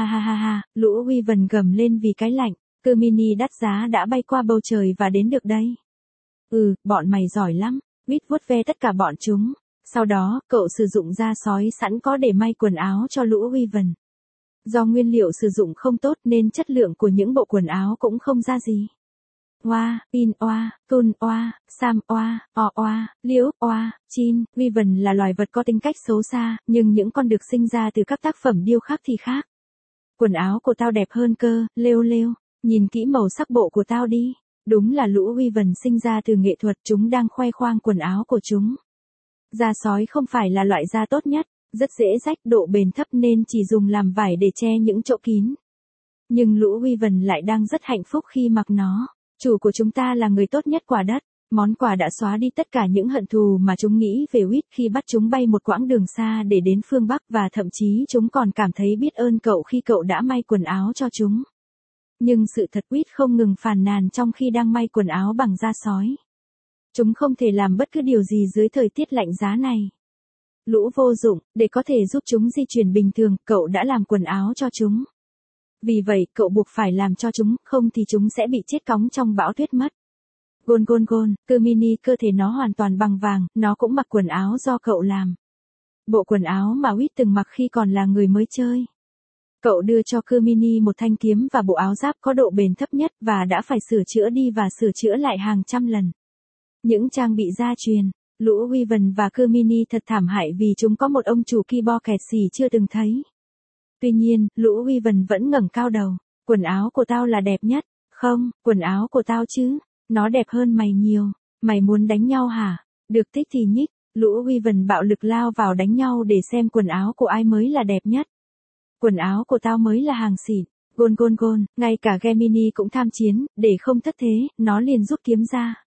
ha, lũ Wyvern gầm lên vì cái lạnh, cơ mini đắt giá đã bay qua bầu trời và đến được đây. Bọn mày giỏi lắm, Wit vuốt ve tất cả bọn chúng. Sau đó, cậu sử dụng da sói sẵn có để may quần áo cho lũ Wyvern. Do nguyên liệu sử dụng không tốt nên chất lượng của những bộ quần áo cũng không ra gì. Oa, Pin Oa, Tun Oa, Sam Oa, O Oa, Liễu Oa, Chin, Wyvern là loài vật có tính cách xấu xa, nhưng những con được sinh ra từ các tác phẩm điêu khắc thì khác. Quần áo của tao đẹp hơn cơ, lêu, nhìn kỹ màu sắc bộ của tao đi. Đúng là lũ Wyvern sinh ra từ nghệ thuật, chúng đang khoe khoang quần áo của chúng. Da sói không phải là loại da tốt nhất, rất dễ rách, độ bền thấp nên chỉ dùng làm vải để che những chỗ kín. Nhưng lũ Wyvern lại đang rất hạnh phúc khi mặc nó. Chủ của chúng ta là người tốt nhất quả đất. Món quà đã xóa đi tất cả những hận thù mà chúng nghĩ về Wit khi bắt chúng bay một quãng đường xa để đến phương Bắc, và thậm chí chúng còn cảm thấy biết ơn cậu khi cậu đã may quần áo cho chúng. Nhưng sự thật, Wit không ngừng phàn nàn trong khi đang may quần áo bằng da sói. Chúng không thể làm bất cứ điều gì dưới thời tiết lạnh giá này. Lũ vô dụng, để có thể giúp chúng di chuyển bình thường, cậu đã làm quần áo cho chúng. Vì vậy, cậu buộc phải làm cho chúng, không thì chúng sẽ bị chết cóng trong bão tuyết mất. Gôn, cơ mini cơ thể nó hoàn toàn bằng vàng, nó cũng mặc quần áo do cậu làm. Bộ quần áo mà Wit từng mặc khi còn là người mới chơi. Cậu đưa cho cơ mini một thanh kiếm và bộ áo giáp có độ bền thấp nhất và đã phải sửa chữa đi và sửa chữa lại hàng trăm lần. Những trang bị gia truyền, lũ Wyvern và cơ mini thật thảm hại vì chúng có một ông chủ keyboard kẹt xì chưa từng thấy. Tuy nhiên, lũ Wyvern vẫn ngẩng cao đầu. Quần áo của tao là đẹp nhất. Không, quần áo của tao chứ. Nó đẹp hơn mày nhiều. Mày muốn đánh nhau hả? Được thích thì nhích. Lũ Wyvern bạo lực lao vào đánh nhau để xem quần áo của ai mới là đẹp nhất. Quần áo của tao mới là hàng xịn. Gôn, ngay cả Gemini cũng tham chiến, để không thất thế, nó liền rút kiếm ra.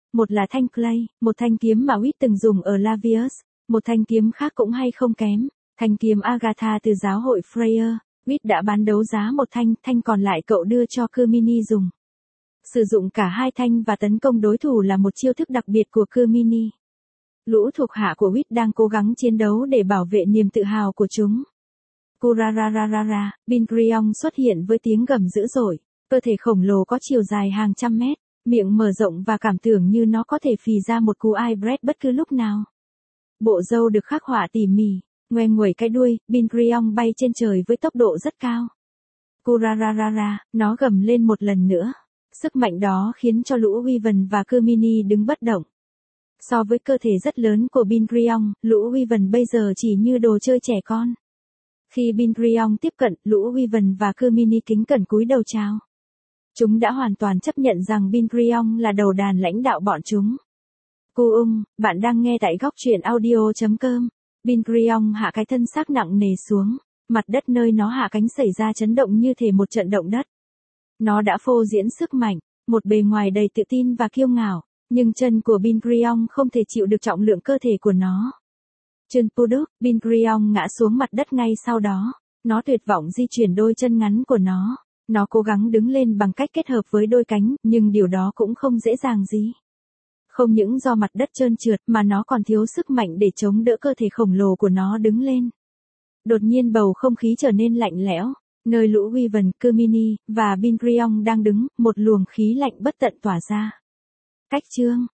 Một là thanh Clay, một thanh kiếm mà Whit từng dùng ở Lavius, một thanh kiếm khác cũng hay không kém, thanh kiếm Agatha từ giáo hội Freya. Whit đã bán đấu giá một thanh còn lại cậu đưa cho Kermini dùng. Sử dụng cả hai thanh và tấn công đối thủ là một chiêu thức đặc biệt của Kermini. Lũ thuộc hạ của Whit đang cố gắng chiến đấu để bảo vệ niềm tự hào của chúng. Kurarararara, Bingriong xuất hiện với tiếng gầm dữ dội, cơ thể khổng lồ có chiều dài hàng trăm mét, miệng mở rộng và cảm tưởng như nó có thể phì ra một cú ai breath bất cứ lúc nào. Bộ râu được khắc họa tỉ mỉ, ngoe nguẩy cái đuôi, Bingriong bay trên trời với tốc độ rất cao. Kurararara, nó gầm lên một lần nữa. Sức mạnh đó khiến cho lũ Wyvern và Kermini đứng bất động. So với cơ thể rất lớn của Bingriong, lũ Wyvern bây giờ chỉ như đồ chơi trẻ con. Khi Bingriong tiếp cận, lũ Wyvern và Kermini kính cẩn cúi đầu chào. Chúng đã hoàn toàn chấp nhận rằng Bingriong là đầu đàn lãnh đạo bọn chúng. Bạn đang nghe tại góc truyện audio.com. Bingriong hạ cái thân xác nặng nề xuống, mặt đất nơi nó hạ cánh xảy ra chấn động như thể một trận động đất. Nó đã phô diễn sức mạnh, một bề ngoài đầy tự tin và kiêu ngạo, nhưng chân của Bingriong không thể chịu được trọng lượng cơ thể của nó. Chân Puduk, Bingriong ngã xuống mặt đất ngay sau đó. Nó tuyệt vọng di chuyển đôi chân ngắn của nó. Nó cố gắng đứng lên bằng cách kết hợp với đôi cánh, nhưng điều đó cũng không dễ dàng gì. Không những do mặt đất trơn trượt mà nó còn thiếu sức mạnh để chống đỡ cơ thể khổng lồ của nó đứng lên. Đột nhiên bầu không khí trở nên lạnh lẽo. Nơi lũ Wyvern, Kermini và Bingriong đang đứng, một luồng khí lạnh bất tận tỏa ra. Cách chương